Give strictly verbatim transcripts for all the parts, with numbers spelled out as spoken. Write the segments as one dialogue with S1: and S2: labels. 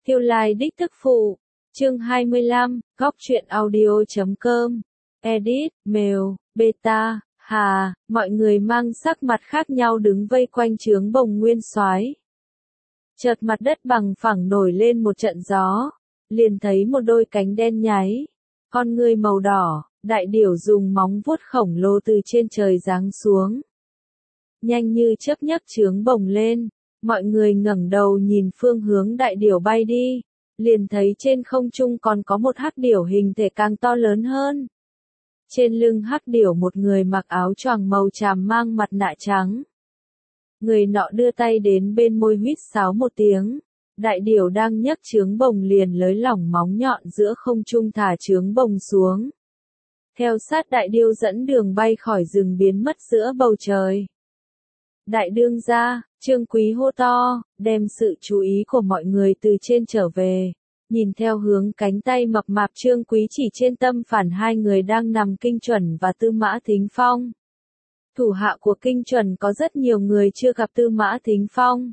S1: Tiêu Lai đích thức phụ. Chương hai mươi lăm, góc truyện audio chấm com. Edit, mail, beta, hà, mọi người mang sắc mặt khác nhau đứng vây quanh trướng bồng Nguyên Soái. Chợt mặt đất bằng phẳng nổi lên một trận gió, liền thấy một đôi cánh đen nháy, con ngươi màu đỏ, đại điểu dùng móng vuốt khổng lồ từ trên trời giáng xuống. Nhanh như chớp nhấc trướng bồng lên, mọi người ngẩng đầu nhìn phương hướng đại điểu bay đi, liền thấy trên không trung còn có một hắc điểu hình thể càng to lớn hơn. Trên lưng hắc điểu một người mặc áo choàng màu tràm mang mặt nạ trắng. Người nọ đưa tay đến bên môi huýt sáo một tiếng, đại điểu đang nhấc trướng bồng liền lới lỏng móng nhọn giữa không trung thả trướng bồng xuống. Theo sát đại điêu dẫn đường bay khỏi rừng biến mất giữa bầu trời. Đại đương gia, Trương Quý hô to, đem sự chú ý của mọi người từ trên trở về, nhìn theo hướng cánh tay mập mạp Trương Quý chỉ trên tâm phản hai người đang nằm Kinh Chuẩn và Tư Mã Thính Phong. Thủ hạ của Kinh Chuẩn có rất nhiều người chưa gặp Tư Mã Thính Phong.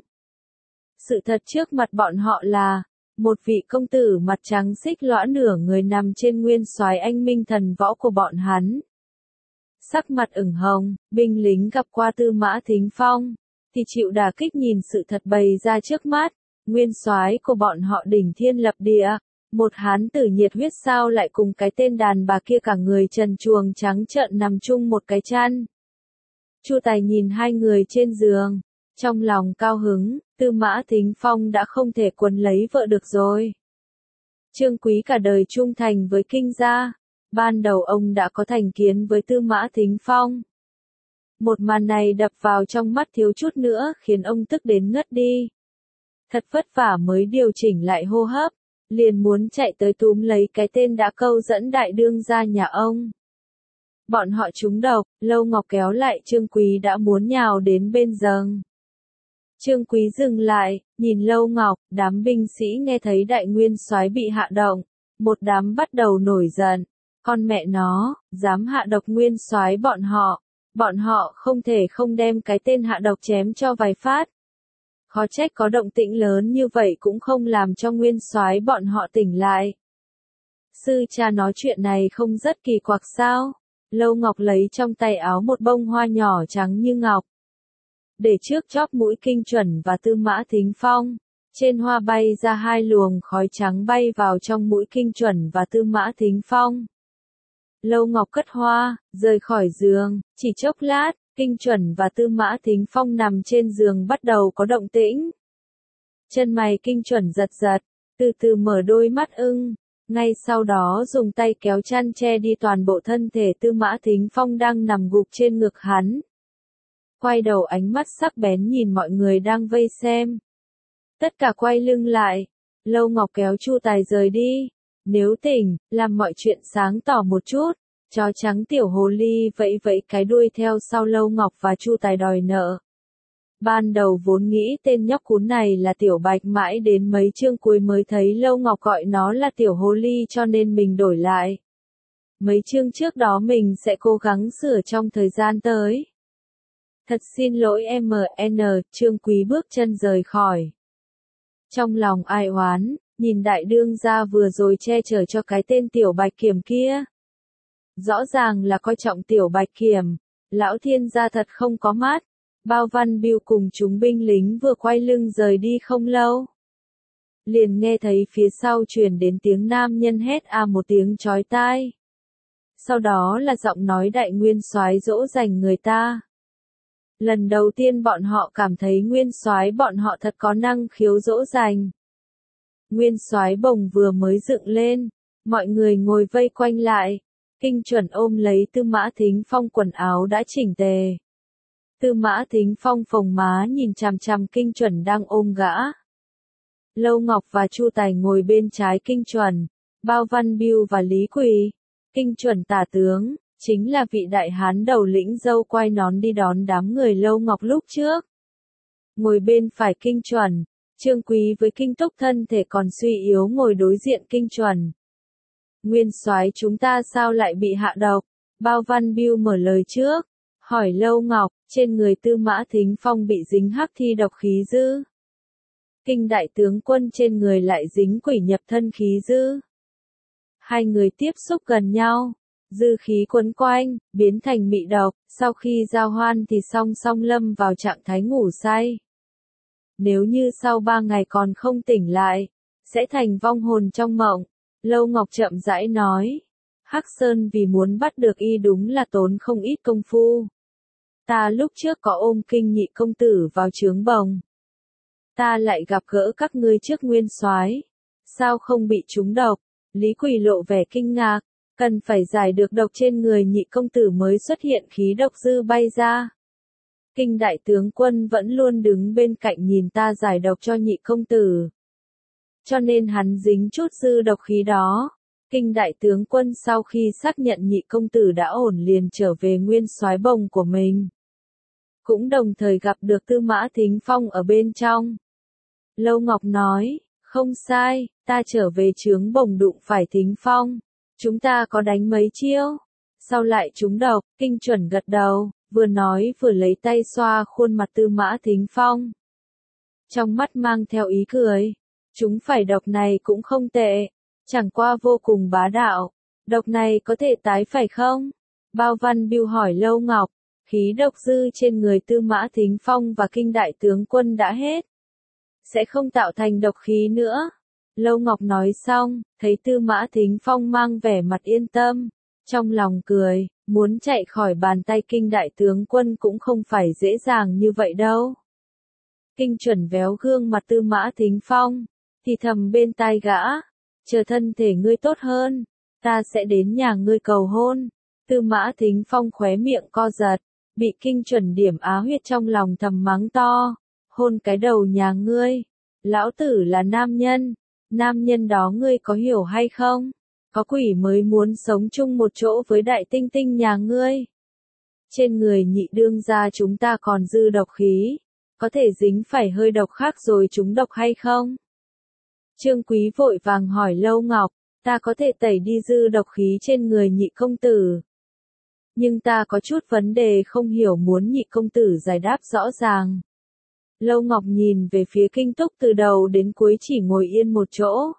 S1: Sự thật trước mặt bọn họ là, một vị công tử mặt trắng xích lõa nửa người nằm trên Nguyên Soái anh minh thần võ của bọn hắn. Sắc mặt ửng hồng, binh lính gặp qua Tư Mã Thính Phong, thì chịu đả kích nhìn sự thật bày ra trước mắt, Nguyên Soái của bọn họ đỉnh thiên lập địa, một hán tử nhiệt huyết sao lại cùng cái tên đàn bà kia cả người trần truồng trắng trợn nằm chung một cái chăn. Chu Tài nhìn hai người trên giường, trong lòng cao hứng, Tư Mã Thính Phong đã không thể quấn lấy vợ được rồi. Trương Quý cả đời trung thành với Kinh gia, ban đầu ông đã có thành kiến với Tư Mã Thính Phong. Một màn này đập vào trong mắt thiếu chút nữa khiến ông tức đến ngất đi. Thật vất vả mới điều chỉnh lại hô hấp, liền muốn chạy tới túm lấy cái tên đã câu dẫn đại đương gia nhà ông. Bọn họ trúng độc, Lâu Ngọc kéo lại Trương Quý đã muốn nhào đến bên giường. Trương Quý dừng lại, nhìn Lâu Ngọc, đám binh sĩ nghe thấy đại nguyên soái bị hạ động, một đám bắt đầu nổi giận. Con mẹ nó, dám hạ độc nguyên soái bọn họ, bọn họ không thể không đem cái tên hạ độc chém cho vài phát. Khó trách có động tĩnh lớn như vậy cũng không làm cho nguyên soái bọn họ tỉnh lại. Sư cha nói chuyện này không rất kỳ quặc sao? Lâu Ngọc lấy trong tay áo một bông hoa nhỏ trắng như ngọc. Để trước chóp mũi Kinh Chuẩn và Tư Mã Thính Phong, trên hoa bay ra hai luồng khói trắng bay vào trong mũi Kinh Chuẩn và Tư Mã Thính Phong. Lâu Ngọc cất hoa, rời khỏi giường, chỉ chốc lát, Kinh Chuẩn và Tư Mã Thính Phong nằm trên giường bắt đầu có động tĩnh. Chân mày Kinh Chuẩn giật giật, từ từ mở đôi mắt ưng, ngay sau đó dùng tay kéo chăn che đi toàn bộ thân thể Tư Mã Thính Phong đang nằm gục trên ngực hắn. Quay đầu ánh mắt sắc bén nhìn mọi người đang vây xem. Tất cả quay lưng lại, Lâu Ngọc kéo Chu Tài rời đi. Nếu tỉnh, làm mọi chuyện sáng tỏ một chút, chó trắng tiểu hồ ly vẫy vẫy cái đuôi theo sau Lâu Ngọc và Chu Tài đòi nợ. Ban đầu vốn nghĩ tên nhóc cún này là Tiểu Bạch, mãi đến mấy chương cuối mới thấy Lâu Ngọc gọi nó là tiểu hồ ly cho nên mình đổi lại. Mấy chương trước đó mình sẽ cố gắng sửa trong thời gian tới. Thật xin lỗi em en, Trương Quý bước chân rời khỏi. Trong lòng ai oán, nhìn đại đương gia vừa rồi che chở cho cái tên Tiểu Bạch Kiểm kia. Rõ ràng là coi trọng Tiểu Bạch Kiểm, lão thiên gia thật không có mắt. Bao Văn Biêu cùng chúng binh lính vừa quay lưng rời đi không lâu. Liền nghe thấy phía sau truyền đến tiếng nam nhân hét a một tiếng chói tai. Sau đó là giọng nói đại nguyên soái dỗ dành người ta. Lần đầu tiên bọn họ cảm thấy nguyên soái bọn họ thật có năng khiếu dỗ dành. Nguyên soái bồng vừa mới dựng lên, mọi người ngồi vây quanh lại. Kinh Chuẩn ôm lấy Tư Mã Thính Phong quần áo đã chỉnh tề. Tư Mã Thính Phong phồng má nhìn chằm chằm Kinh Chuẩn đang ôm gã. Lâu Ngọc và Chu Tài ngồi bên trái Kinh Chuẩn, Bao Văn Biêu và Lý Quỳ. Kinh Chuẩn tả tướng, chính là vị đại hán đầu lĩnh dâu quai nón đi đón đám người Lâu Ngọc lúc trước. Ngồi bên phải Kinh Chuẩn, Trương Quý với Kinh Túc thân thể còn suy yếu ngồi đối diện Kinh Chuẩn. Nguyên soái chúng ta sao lại bị hạ độc? Bao Văn Biêu mở lời trước, hỏi Lâu Ngọc, trên người Tư Mã Thính Phong bị dính hắc thi độc khí dư. Kinh đại tướng quân trên người lại dính quỷ nhập thân khí dư. Hai người tiếp xúc gần nhau, dư khí quấn quanh, biến thành mị độc, sau khi giao hoan thì song song lâm vào trạng thái ngủ say. Nếu như sau ba ngày còn không tỉnh lại, sẽ thành vong hồn trong mộng. Lâu Ngọc chậm rãi nói, Hắc Sơn vì muốn bắt được y đúng là tốn không ít công phu. Ta lúc trước có ôm kinh nhị công tử vào trướng bồng. Ta lại gặp gỡ các ngươi trước nguyên soái, sao không bị trúng độc? Lý Quỳ lộ vẻ kinh ngạc, cần phải giải được độc trên người nhị công tử mới xuất hiện khí độc dư bay ra. Kinh đại tướng quân vẫn luôn đứng bên cạnh nhìn ta giải độc cho nhị công tử. Cho nên hắn dính chút dư độc khí đó. Kinh đại tướng quân sau khi xác nhận nhị công tử đã ổn liền trở về nguyên soái bồng của mình. Cũng đồng thời gặp được Tư Mã Thính Phong ở bên trong. Lâu Ngọc nói, không sai, ta trở về trướng bồng đụng phải Thính Phong. Chúng ta có đánh mấy chiêu, sau lại trúng độc. Kinh Chuẩn gật đầu, vừa nói vừa lấy tay xoa khuôn mặt Tư Mã Thính Phong. Trong mắt mang theo ý cười, chúng phải độc này cũng không tệ, chẳng qua vô cùng bá đạo. Độc này có thể tái phải không? Bao Văn Biêu hỏi Lâu Ngọc, khí độc dư trên người Tư Mã Thính Phong và Kinh đại tướng quân đã hết, sẽ không tạo thành độc khí nữa. Lâu Ngọc nói xong, thấy Tư Mã Thính Phong mang vẻ mặt yên tâm, trong lòng cười, muốn chạy khỏi bàn tay Kinh đại tướng quân cũng không phải dễ dàng như vậy đâu. Kinh Chuẩn véo gương mặt Tư Mã Thính Phong, thì thầm bên tai gã, chờ thân thể ngươi tốt hơn, ta sẽ đến nhà ngươi cầu hôn. Tư Mã Thính Phong khóe miệng co giật, bị Kinh Chuẩn điểm á huyệt trong lòng thầm mắng to, hôn cái đầu nhà ngươi, lão tử là nam nhân, nam nhân đó ngươi có hiểu hay không? Có quỷ mới muốn sống chung một chỗ với đại tinh tinh nhà ngươi. Trên người nhị đương gia chúng ta còn dư độc khí, có thể dính phải hơi độc khác rồi trúng độc hay không? Trương Quý vội vàng hỏi Lâu Ngọc, ta có thể tẩy đi dư độc khí trên người nhị công tử. Nhưng ta có chút vấn đề không hiểu muốn nhị công tử giải đáp rõ ràng. Lâu Ngọc nhìn về phía Kinh Túc từ đầu đến cuối chỉ ngồi yên một chỗ.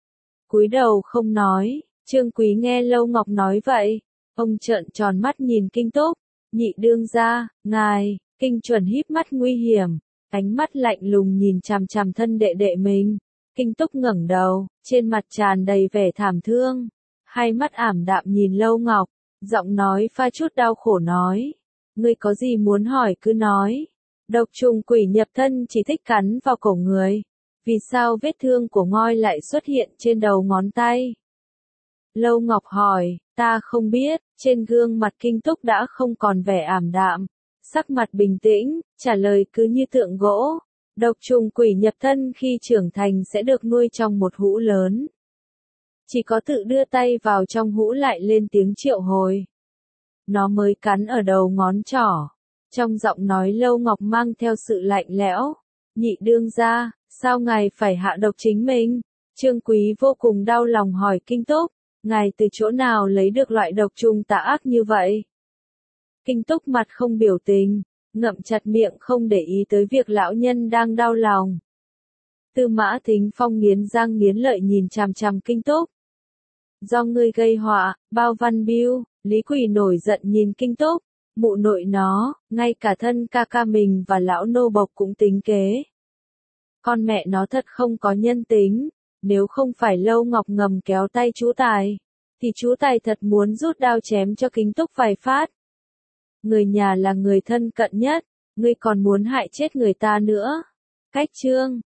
S1: Cúi đầu không nói, Trương Quý nghe Lâu Ngọc nói vậy, ông trợn tròn mắt nhìn Kinh Túc, nhị đương gia, ngài. Kinh Chuẩn híp mắt nguy hiểm, ánh mắt lạnh lùng nhìn chằm chằm thân đệ đệ mình. Kinh Túc ngẩng đầu, trên mặt tràn đầy vẻ thảm thương, hai mắt ảm đạm nhìn Lâu Ngọc, giọng nói pha chút đau khổ nói, ngươi có gì muốn hỏi cứ nói. Độc trùng quỷ nhập thân chỉ thích cắn vào cổ người, vì sao vết thương của ngoi lại xuất hiện trên đầu ngón tay? Lâu Ngọc hỏi, ta không biết. Trên gương mặt Kinh Túc đã không còn vẻ ảm đạm, sắc mặt bình tĩnh, trả lời cứ như tượng gỗ. Độc trùng quỷ nhập thân khi trưởng thành sẽ được nuôi trong một hũ lớn. Chỉ có tự đưa tay vào trong hũ lại lên tiếng triệu hồi, nó mới cắn ở đầu ngón trỏ. Trong giọng nói Lâu Ngọc mang theo sự lạnh lẽo. Nhị đương gia, sao ngài phải hạ độc chính mình? Trương Quý vô cùng đau lòng hỏi Kinh Túc, ngài từ chỗ nào lấy được loại độc trùng tà ác như vậy? Kinh Túc mặt không biểu tình, ngậm chặt miệng không để ý tới việc lão nhân đang đau lòng. Tư Mã Thính Phong nghiến răng nghiến lợi nhìn chằm chằm Kinh Túc. Do ngươi gây họa, Bao Văn Biêu. Lý Quỳ nổi giận nhìn Kinh Túc, mụ nội nó, ngay cả thân ca ca mình và lão nô bộc cũng tính kế. Con mẹ nó thật không có nhân tính, nếu không phải Lâu Ngọc ngầm kéo tay chú Tài, thì chú Tài thật muốn rút đao chém cho Kinh Túc vài phát. Người nhà là người thân cận nhất, ngươi còn muốn hại chết người ta nữa. Cách chương